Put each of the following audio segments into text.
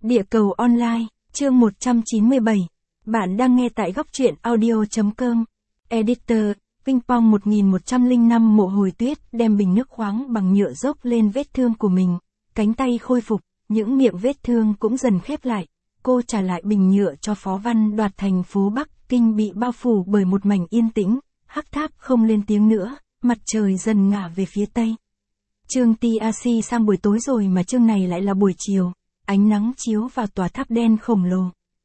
Địa cầu online, chương 197. Bạn đang nghe tại góc truyện audio.com. Editor, Ping Pong 1105 Mộ Hồi Tuyết đem bình nước khoáng bằng nhựa dốc lên vết thương của mình. Cánh tay khôi phục, những miệng vết thương cũng dần khép lại. Cô trả lại bình nhựa cho Phó Văn Đoạt. Thành phố Bắc Kinh bị bao phủ bởi một mảnh yên tĩnh, Hắc Tháp không lên tiếng nữa, mặt trời dần ngả về phía tây. Chương TAC sang buổi tối rồi mà chương này lại là buổi chiều. Ánh nắng chiếu vào tòa tháp đen khổng lồ.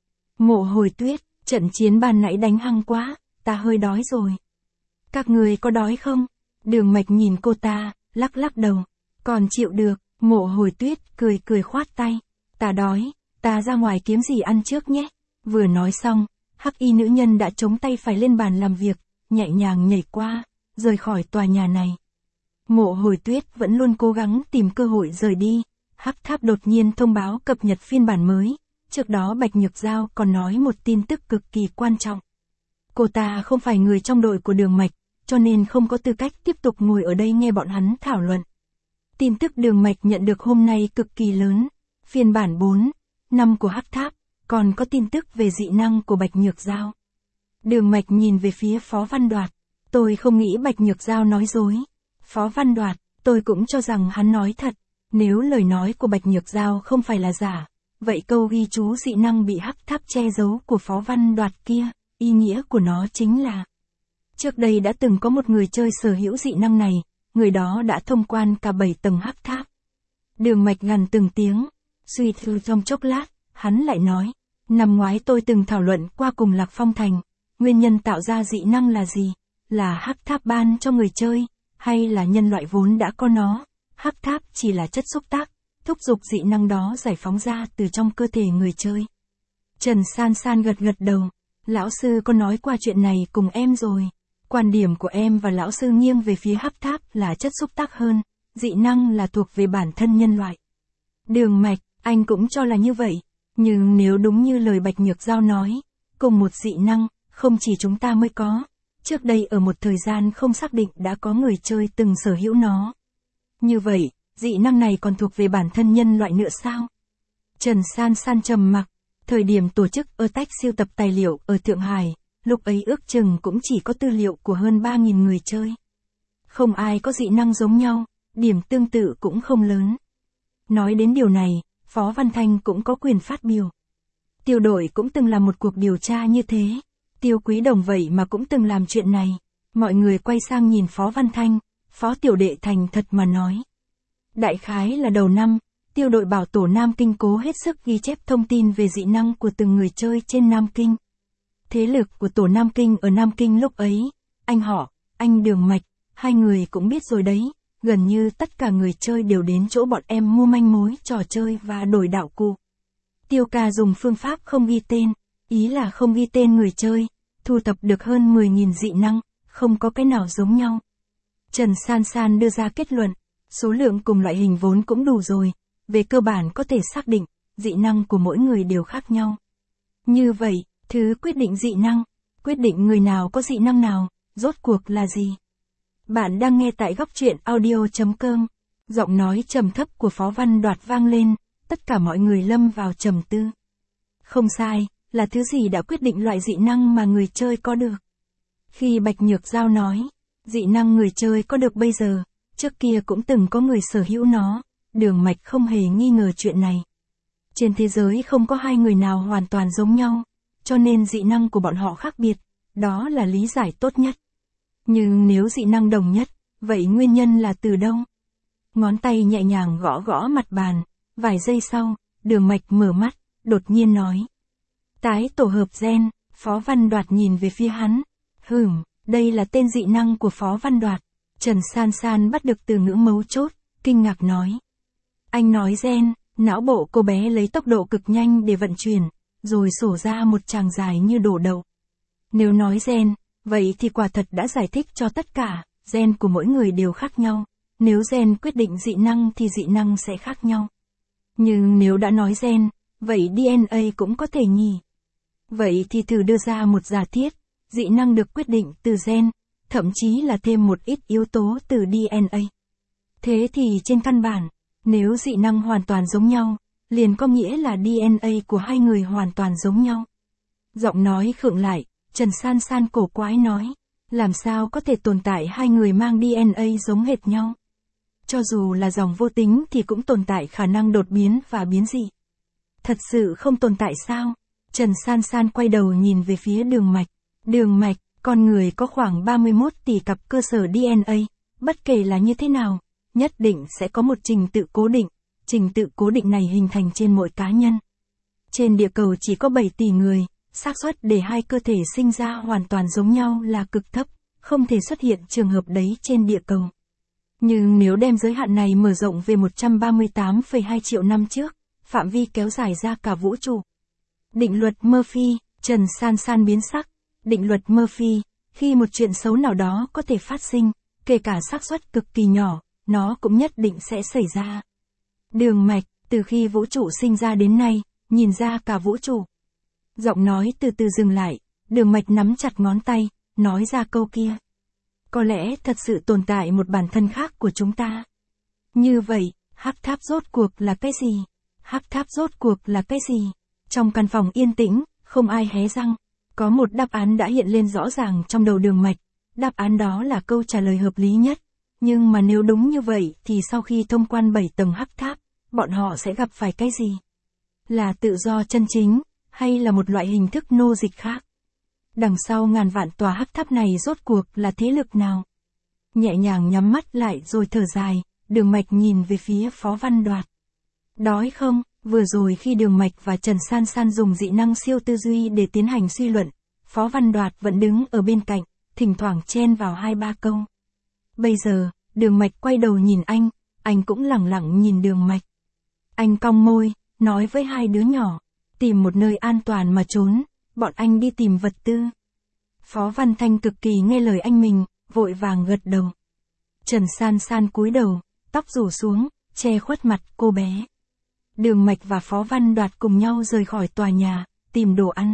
Mộ Hồi Tuyết, trận chiến ban nãy đánh hăng quá, ta hơi đói rồi. Các người có đói không? Đường Mạch nhìn cô ta, lắc lắc đầu. Còn chịu được, Mộ Hồi Tuyết cười cười khoát tay. Ta đói, ta ra ngoài kiếm gì ăn trước nhé. Vừa nói xong, hắc y nữ nhân đã chống tay phải lên bàn làm việc, nhẹ nhàng nhảy qua, rời khỏi tòa nhà này. Mộ Hồi Tuyết vẫn luôn cố gắng tìm cơ hội rời đi. Hắc Tháp đột nhiên thông báo cập nhật phiên bản mới. Trước đó Bạch Nhược Giao còn nói một tin tức cực kỳ quan trọng. Cô ta không phải người trong đội của Đường Mạch, cho nên không có tư cách tiếp tục ngồi ở đây nghe bọn hắn thảo luận. Tin tức Đường Mạch nhận được hôm nay cực kỳ lớn. Phiên bản 4, 5 của Hắc Tháp, còn có tin tức về dị năng của Bạch Nhược Giao. Đường Mạch nhìn về phía Phó Văn Đoạt. Tôi không nghĩ Bạch Nhược Giao nói dối. Phó Văn Đoạt, tôi cũng cho rằng hắn nói thật. Nếu lời nói của Bạch Nhược Giao không phải là giả, vậy câu ghi chú dị năng bị Hắc Tháp che giấu của Phó Văn Đoạt kia, ý nghĩa của nó chính là trước đây đã từng có một người chơi sở hữu dị năng này, người đó đã thông quan cả 7 tầng Hắc Tháp. Đường Mạch gằn từng tiếng, suy tư trong chốc lát, hắn lại nói, năm ngoái tôi từng thảo luận qua cùng Lạc Phong Thành, nguyên nhân tạo ra dị năng là gì? Là Hắc Tháp ban cho người chơi, hay là nhân loại vốn đã có nó? Hắc Tháp chỉ là chất xúc tác, thúc giục dị năng đó giải phóng ra từ trong cơ thể người chơi. Trần San San gật gật đầu, lão sư có nói qua chuyện này cùng em rồi. Quan điểm của em và lão sư nghiêng về phía Hắc Tháp là chất xúc tác hơn, dị năng là thuộc về bản thân nhân loại. Đường Mạch, anh cũng cho là như vậy, nhưng nếu đúng như lời Bạch Nhược Giao nói, cùng một dị năng, không chỉ chúng ta mới có, trước đây ở một thời gian không xác định đã có người chơi từng sở hữu nó. Như vậy, dị năng này còn thuộc về bản thân nhân loại nữa sao? Trần San San trầm mặc, thời điểm tổ chức Attack siêu tập tài liệu ở Thượng Hải, lúc ấy ước chừng cũng chỉ có tư liệu của hơn 3.000 người chơi. Không ai có dị năng giống nhau, điểm tương tự cũng không lớn. Nói đến điều này, Phó Văn Thanh cũng có quyền phát biểu. Tiêu đội cũng từng làm một cuộc điều tra như thế. Tiêu Quý Đồng vậy mà cũng từng làm chuyện này. Mọi người quay sang nhìn Phó Văn Thanh, Phó Tiểu Đệ thành thật mà nói. Đại khái là đầu năm, tiêu đội bảo tổ Nam Kinh cố hết sức ghi chép thông tin về dị năng của từng người chơi trên Nam Kinh. Thế lực của tổ Nam Kinh ở Nam Kinh lúc ấy, anh họ, anh Đường Mạch, hai người cũng biết rồi đấy, gần như tất cả người chơi đều đến chỗ bọn em mua manh mối trò chơi và đổi đạo cụ. Tiêu ca dùng phương pháp không ghi tên, ý là không ghi tên người chơi, thu thập được hơn 10.000 dị năng, không có cái nào giống nhau. Trần San San đưa ra kết luận, số lượng cùng loại hình vốn cũng đủ rồi, về cơ bản có thể xác định, dị năng của mỗi người đều khác nhau. Như vậy, thứ quyết định dị năng, quyết định người nào có dị năng nào, rốt cuộc là gì? Bạn đang nghe tại góc truyện audio.com, giọng nói trầm thấp của Phó Văn Đoạt vang lên, tất cả mọi người lâm vào trầm tư. Không sai, là thứ gì đã quyết định loại dị năng mà người chơi có được? Khi Bạch Nhược Giao nói, dị năng người chơi có được bây giờ, trước kia cũng từng có người sở hữu nó, Đường Mạch không hề nghi ngờ chuyện này. Trên thế giới không có hai người nào hoàn toàn giống nhau, cho nên dị năng của bọn họ khác biệt, đó là lý giải tốt nhất. Nhưng nếu dị năng đồng nhất, vậy nguyên nhân là từ đâu? Ngón tay nhẹ nhàng gõ gõ mặt bàn, vài giây sau, Đường Mạch mở mắt, đột nhiên nói. Tái tổ hợp gen, Phó Văn Đoạt nhìn về phía hắn. Đây là tên dị năng của Phó Văn Đoạt. Trần San San bắt được từ ngữ mấu chốt, kinh ngạc nói. Anh nói gen, não bộ cô bé lấy tốc độ cực nhanh để vận chuyển, rồi sổ ra một tràng dài như đổ đậu. Nếu nói gen, vậy thì quả thật đã giải thích cho tất cả, gen của mỗi người đều khác nhau. Nếu gen quyết định dị năng thì dị năng sẽ khác nhau. Nhưng nếu đã nói gen, vậy DNA cũng có thể nhỉ? Vậy thì thử đưa ra một giả thiết, dị năng được quyết định từ gen, thậm chí là thêm một ít yếu tố từ DNA. Thế thì trên căn bản, nếu dị năng hoàn toàn giống nhau, liền có nghĩa là DNA của hai người hoàn toàn giống nhau. Giọng nói khựng lại, Trần San San cổ quái nói, làm sao có thể tồn tại hai người mang DNA giống hệt nhau? Cho dù là dòng vô tính thì cũng tồn tại khả năng đột biến và biến dị. Thật sự không tồn tại sao? Trần San San quay đầu nhìn về phía đường mạch. Đường mạch, con người có khoảng 31 tỷ cặp cơ sở DNA, bất kể là như thế nào, nhất định sẽ có một trình tự cố định. Trình tự cố định này hình thành trên mỗi cá nhân. Trên địa cầu chỉ có 7 tỷ người, xác suất để hai cơ thể sinh ra hoàn toàn giống nhau là cực thấp, không thể xuất hiện trường hợp đấy trên địa cầu. Nhưng nếu đem giới hạn này mở rộng về 138,2 triệu năm trước, phạm vi kéo dài ra cả vũ trụ. Định luật Murphy, Trần San San biến sắc. Định luật Murphy, khi một chuyện xấu nào đó có thể phát sinh, kể cả xác suất cực kỳ nhỏ, nó cũng nhất định sẽ xảy ra. Đường mạch, từ khi vũ trụ sinh ra đến nay, nhìn ra cả vũ trụ. Giọng nói từ từ dừng lại, đường mạch nắm chặt ngón tay, nói ra câu kia. Có lẽ thật sự tồn tại một bản thân khác của chúng ta. Như vậy, hắc tháp rốt cuộc là cái gì? Hắc tháp rốt cuộc là cái gì? Trong căn phòng yên tĩnh, không ai hé răng. Có một đáp án đã hiện lên rõ ràng trong đầu đường mạch. Đáp án đó là câu trả lời hợp lý nhất. Nhưng mà nếu đúng như vậy thì sau khi thông quan 7 tầng hắc tháp, bọn họ sẽ gặp phải cái gì? Là tự do chân chính, hay là một loại hình thức nô dịch khác? Đằng sau ngàn vạn tòa hắc tháp này rốt cuộc là thế lực nào? Nhẹ nhàng nhắm mắt lại rồi thở dài, đường mạch nhìn về phía Phó Văn Đoạt. Đói không? Vừa rồi khi đường mạch và Trần San San dùng dị năng siêu tư duy để tiến hành suy luận, Phó Văn Đoạt vẫn đứng ở bên cạnh, thỉnh thoảng chen vào 2-3 câu. Bây giờ, đường mạch quay đầu nhìn anh cũng lẳng lặng nhìn đường mạch. Anh cong môi, nói với hai đứa nhỏ, tìm một nơi an toàn mà trốn, bọn anh đi tìm vật tư. Phó Văn Thanh cực kỳ nghe lời anh mình, vội vàng gật đầu. Trần San San cúi đầu, tóc rủ xuống, che khuất mặt cô bé. Đường mạch và Phó Văn Đoạt cùng nhau rời khỏi tòa nhà, tìm đồ ăn.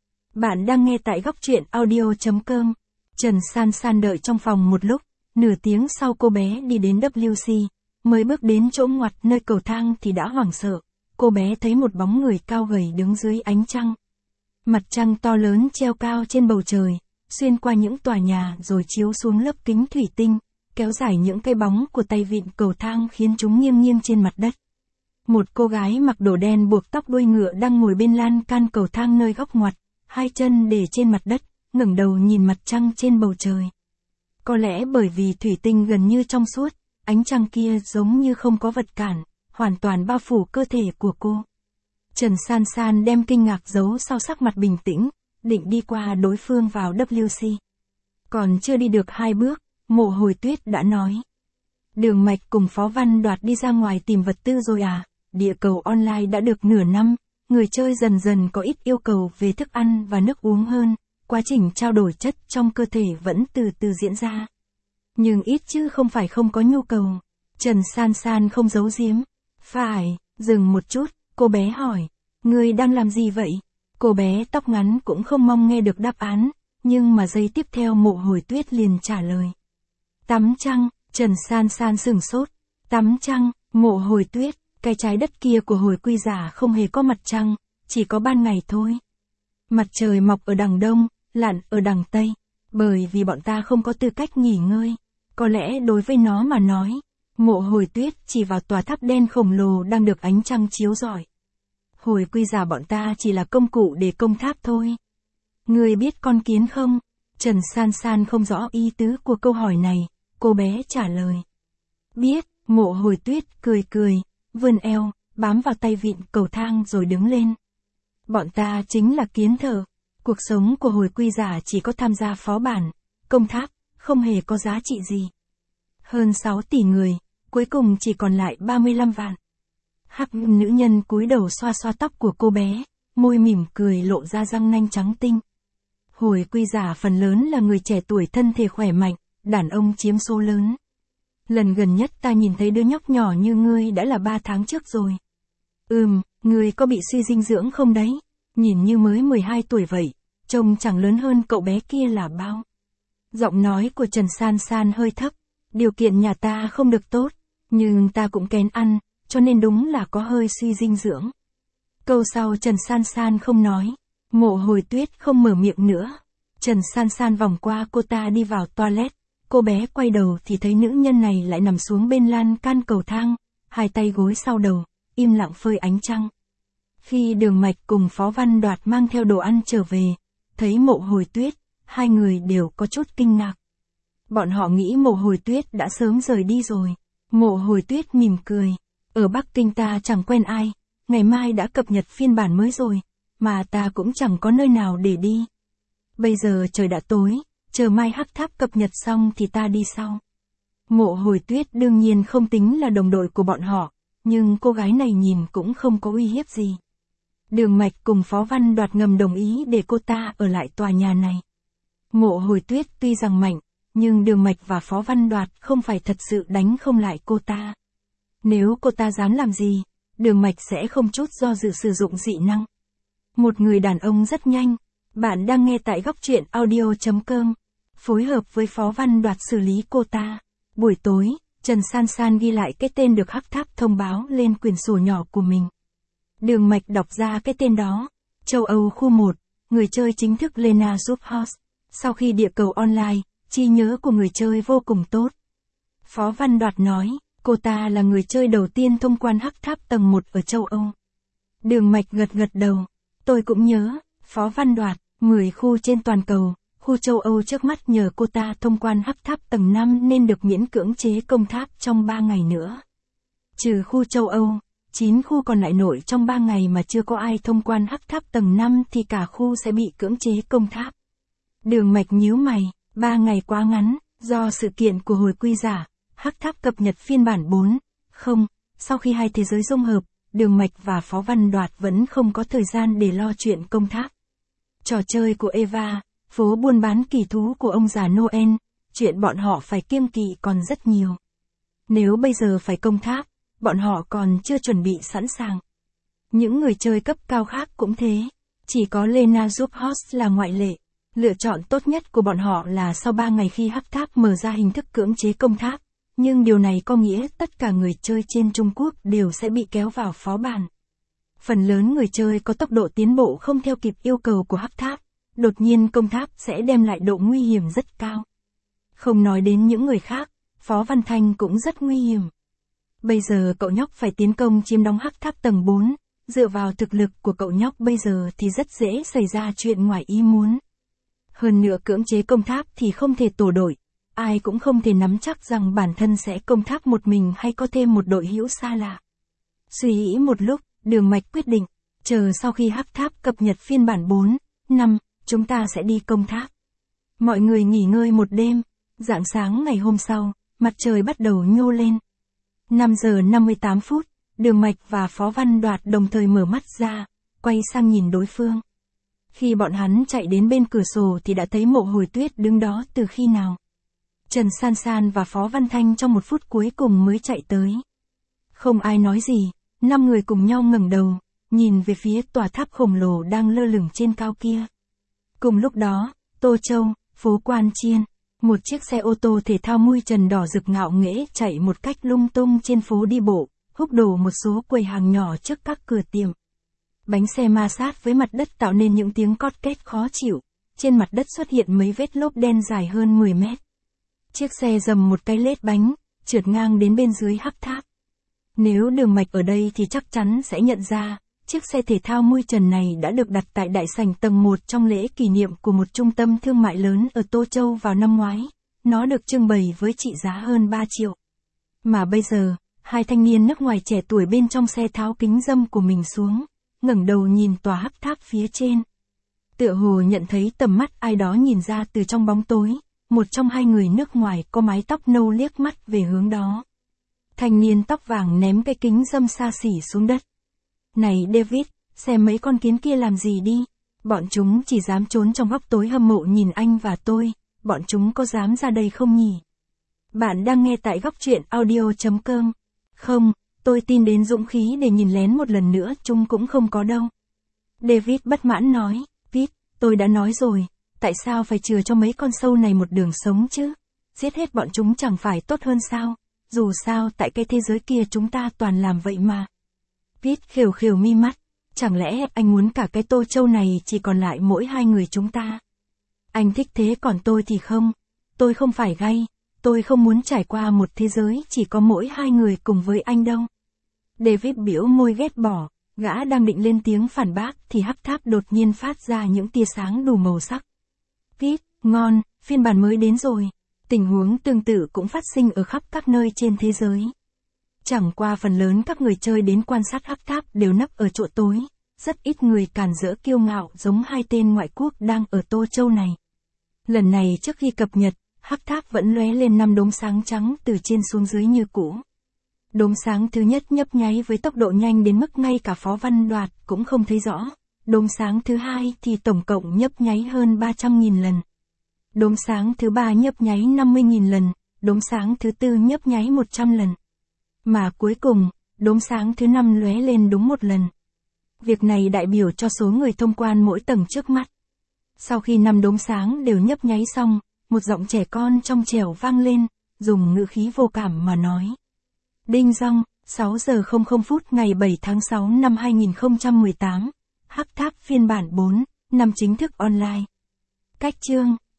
Bạn đang nghe tại góc truyện audio.com. Trần San San đợi trong phòng một lúc, nửa tiếng sau cô bé đi đến WC, mới bước đến chỗ ngoặt nơi cầu thang thì đã hoảng sợ. Cô bé thấy một bóng người cao gầy đứng dưới ánh trăng. Mặt trăng to lớn treo cao trên bầu trời, xuyên qua những tòa nhà rồi chiếu xuống lớp kính thủy tinh, kéo dài những cái bóng của tay vịn cầu thang khiến chúng nghiêng nghiêng trên mặt đất. Một cô gái mặc đồ đen buộc tóc đuôi ngựa đang ngồi bên lan can cầu thang nơi góc ngoặt, hai chân để trên mặt đất, ngẩng đầu nhìn mặt trăng trên bầu trời. Có lẽ bởi vì thủy tinh gần như trong suốt, ánh trăng kia giống như không có vật cản, hoàn toàn bao phủ cơ thể của cô. Trần San San đem kinh ngạc giấu sau sắc mặt bình tĩnh, định đi qua đối phương vào WC. Còn chưa đi được 2 bước, Mộ Hồi Tuyết đã nói. Đường mạch cùng Phó Văn Đoạt đi ra ngoài tìm vật tư rồi à? Địa cầu online đã được nửa năm, người chơi dần dần có ít yêu cầu về thức ăn và nước uống hơn, quá trình trao đổi chất trong cơ thể vẫn từ từ diễn ra. Nhưng ít chứ không phải không có nhu cầu. Trần San San không giấu giếm. Phải, dừng một chút, cô bé hỏi, ngươi đang làm gì vậy? Cô bé tóc ngắn cũng không mong nghe được đáp án, nhưng mà giây tiếp theo Mộ Hồi Tuyết liền trả lời. Tắm trăng, Trần San San sửng sốt. Tắm trăng, Mộ Hồi Tuyết, cái trái đất kia của hồi quy giả không hề có mặt trăng, chỉ có ban ngày thôi. Mặt trời mọc ở đằng đông, lặn ở đằng tây, bởi vì bọn ta không có tư cách nghỉ ngơi. Có lẽ đối với nó mà nói, Mộ Hồi Tuyết chỉ vào tòa tháp đen khổng lồ đang được ánh trăng chiếu rọi. Hồi quy giả bọn ta chỉ là công cụ để công tháp thôi. Ngươi biết con kiến không? Trần San San không rõ ý tứ của câu hỏi này, cô bé trả lời. Biết, Mộ Hồi Tuyết cười cười, vươn eo, bám vào tay vịn cầu thang rồi đứng lên. Bọn ta chính là kiến thợ. Cuộc sống của hồi quy giả chỉ có tham gia phó bản, công tháp, không hề có giá trị gì. Hơn 6 tỷ người, cuối cùng chỉ còn lại 35 vạn. Hắc nữ nhân cúi đầu xoa xoa tóc của cô bé, môi mỉm cười lộ ra răng nanh trắng tinh. Hồi quy giả phần lớn là người trẻ tuổi thân thể khỏe mạnh, đàn ông chiếm số lớn. Lần gần nhất ta nhìn thấy đứa nhóc nhỏ như ngươi đã là 3 tháng trước rồi. Ngươi có bị suy dinh dưỡng không đấy? Nhìn như mới 12 tuổi vậy, trông chẳng lớn hơn cậu bé kia là bao. Giọng nói của Trần San San hơi thấp, điều kiện nhà ta không được tốt, nhưng ta cũng kén ăn, cho nên đúng là có hơi suy dinh dưỡng. Câu sau Trần San San không nói. Mộ Hồi Tuyết không mở miệng nữa. Trần San San vòng qua cô ta đi vào toilet. Cô bé quay đầu thì thấy nữ nhân này lại nằm xuống bên lan can cầu thang, hai tay gối sau đầu, im lặng phơi ánh trăng. Khi Đường Mạch cùng Phó Văn Đoạt mang theo đồ ăn trở về, thấy Mộ Hồi Tuyết, hai người đều có chút kinh ngạc. Bọn họ nghĩ Mộ Hồi Tuyết đã sớm rời đi rồi. Mộ Hồi Tuyết mỉm cười. Ở Bắc Kinh ta chẳng quen ai, ngày mai đã cập nhật phiên bản mới rồi, mà ta cũng chẳng có nơi nào để đi. Bây giờ trời đã tối, chờ mai Hắc Tháp cập nhật xong thì ta đi sau. Mộ Hồi Tuyết đương nhiên không tính là đồng đội của bọn họ, nhưng cô gái này nhìn cũng không có uy hiếp gì. Đường Mạch cùng Phó Văn Đoạt ngầm đồng ý để cô ta ở lại tòa nhà này. Mộ Hồi Tuyết tuy rằng mạnh, nhưng Đường Mạch và Phó Văn Đoạt không phải thật sự đánh không lại cô ta. Nếu cô ta dám làm gì, Đường Mạch sẽ không chút do dự sử dụng dị năng. Một người đàn ông rất nhanh. Bạn đang nghe tại góc truyện audio.com. Phối hợp với Phó Văn Đoạt xử lý cô ta. Buổi tối, Trần San San ghi lại cái tên được Hắc Tháp thông báo lên quyển sổ nhỏ của mình. Đường Mạch đọc ra cái tên đó. Châu Âu khu 1, người chơi chính thức Lena Zuphos. Sau khi địa cầu online, trí nhớ của người chơi vô cùng tốt. Phó Văn Đoạt nói, cô ta là người chơi đầu tiên thông quan Hắc Tháp tầng 1 ở châu Âu. Đường Mạch gật đầu. Tôi cũng nhớ, Phó Văn Đoạt, 10 khu trên toàn cầu, khu châu Âu trước mắt nhờ cô ta thông quan Hắc Tháp tầng 5 nên được miễn cưỡng chế công tháp trong 3 ngày nữa. Trừ khu châu Âu, 9 khu còn lại nội trong 3 ngày mà chưa có ai thông quan Hắc Tháp tầng 5 thì cả khu sẽ bị cưỡng chế công tháp. Đường Mạch nhíu mày, 3 ngày quá ngắn, do sự kiện của hồi quy giả, Hắc Tháp cập nhật phiên bản 4.0, sau khi hai thế giới dung hợp, Đường Mạch và Phó Văn Đoạt vẫn không có thời gian để lo chuyện công tháp. Trò chơi của Eva, phố buôn bán kỳ thú của ông già Noel, chuyện bọn họ phải kiêng kỵ còn rất nhiều. Nếu bây giờ phải công tháp, bọn họ còn chưa chuẩn bị sẵn sàng. Những người chơi cấp cao khác cũng thế, chỉ có Lena Zuphos là ngoại lệ. Lựa chọn tốt nhất của bọn họ là sau 3 ngày khi Hắc Tháp mở ra hình thức cưỡng chế công tháp, nhưng điều này có nghĩa tất cả người chơi trên Trung Quốc đều sẽ bị kéo vào phó bản. Phần lớn người chơi có tốc độ tiến bộ không theo kịp yêu cầu của Hắc Tháp, đột nhiên công tháp sẽ đem lại độ nguy hiểm rất cao. Không nói đến những người khác, Phó Văn Thanh cũng rất nguy hiểm. Bây giờ cậu nhóc phải tiến công chiếm đóng Hắc Tháp tầng 4, dựa vào thực lực của cậu nhóc bây giờ thì rất dễ xảy ra chuyện ngoài ý muốn. Hơn nữa cưỡng chế công tháp thì không thể tổ đội, ai cũng không thể nắm chắc rằng bản thân sẽ công tháp một mình hay có thêm một đội hữu xa lạ. Suy nghĩ một lúc, Đường Mạch quyết định, chờ sau khi Hắc Tháp cập nhật phiên bản 4.5, chúng ta sẽ đi công tháp. Mọi người nghỉ ngơi một đêm, rạng sáng ngày hôm sau, mặt trời bắt đầu nhô lên. 5 giờ 58 phút, Đường Mạch và Phó Văn Đoạt đồng thời mở mắt ra, quay sang nhìn đối phương. Khi bọn hắn chạy đến bên cửa sổ thì đã thấy Mộ Hồi Tuyết đứng đó từ khi nào. Trần San San và Phó Văn Thanh trong 1 phút cuối cùng mới chạy tới. Không ai nói gì, 5 người cùng nhau ngẩng đầu, nhìn về phía tòa tháp khổng lồ đang lơ lửng trên cao kia. Cùng lúc đó, Tô Châu, phố Quan Chiên, một chiếc xe ô tô thể thao mui trần đỏ rực ngạo nghễ chạy một cách lung tung trên phố đi bộ, húc đổ một số quầy hàng nhỏ trước các cửa tiệm. Bánh xe ma sát với mặt đất tạo nên những tiếng cót két khó chịu, trên mặt đất xuất hiện mấy vết lốp đen dài hơn 10 mét. Chiếc xe dầm một cái lết bánh, trượt ngang đến bên dưới Hắc Tháp. Nếu Đường Mạch ở đây thì chắc chắn sẽ nhận ra, chiếc xe thể thao mui trần này đã được đặt tại đại sảnh tầng 1 trong lễ kỷ niệm của một trung tâm thương mại lớn ở Tô Châu vào năm ngoái. Nó được trưng bày với trị giá hơn 3 triệu. Mà bây giờ, hai thanh niên nước ngoài trẻ tuổi bên trong xe tháo kính râm của mình xuống, ngẩng đầu nhìn tòa Hắc Tháp phía trên. Tựa hồ nhận thấy tầm mắt ai đó nhìn ra từ trong bóng tối, một trong hai người nước ngoài có mái tóc nâu liếc mắt về hướng đó. Thanh niên tóc vàng ném cái kính râm xa xỉ xuống đất. Này David, xem mấy con kiến kia làm gì đi. Bọn chúng chỉ dám trốn trong góc tối hâm mộ nhìn anh và tôi, bọn chúng có dám ra đây không nhỉ? Bạn đang nghe tại góc truyện audio.com. Không, tôi tin đến dũng khí để nhìn lén một lần nữa chúng cũng không có đâu. David bất mãn nói, Pete, tôi đã nói rồi, tại sao phải chừa cho mấy con sâu này một đường sống chứ? Giết hết bọn chúng chẳng phải tốt hơn sao? Dù sao tại cái thế giới kia chúng ta toàn làm vậy mà. Pete khều khều mi mắt, Chẳng lẽ anh muốn cả cái Tô Châu này chỉ còn lại mỗi hai người chúng ta? Anh thích thế còn tôi thì không. Tôi không phải gay, tôi không muốn trải qua một thế giới chỉ có mỗi hai người cùng với anh đâu. David biểu môi ghét bỏ, gã đang định lên tiếng phản bác thì hắc tháp đột nhiên phát ra những tia sáng đủ màu sắc. Pete, ngon, phiên bản mới đến rồi. Tình huống tương tự cũng phát sinh ở khắp các nơi trên thế giới. Chẳng qua phần lớn các người chơi đến quan sát hắc tháp đều nấp ở chỗ tối, rất ít người càn rỡ kiêu ngạo giống hai tên ngoại quốc đang ở Tô Châu này. Lần này trước khi cập nhật, hắc tháp vẫn lóe lên 5 đốm sáng trắng từ trên xuống dưới như cũ. Đốm sáng thứ nhất nhấp nháy với tốc độ nhanh đến mức ngay cả Phó Văn Đoạt cũng không thấy rõ. Đốm sáng thứ hai thì tổng cộng nhấp nháy hơn 300.000 lần. Đốm sáng thứ ba nhấp nháy 50.000 lần, đốm sáng thứ tư nhấp nháy 100 lần. Mà cuối cùng, đốm sáng thứ năm lóe lên đúng một lần. Việc này đại biểu cho số người thông quan mỗi tầng trước mắt. Sau khi 5 đốm sáng đều nhấp nháy xong, một giọng trẻ con trong trẻo vang lên, dùng ngữ khí vô cảm mà nói. Đinh dong, 6 giờ 00 phút ngày 7 tháng 6 năm 2018. Hắc tháp phiên bản 4, năm chính thức online. Cách chương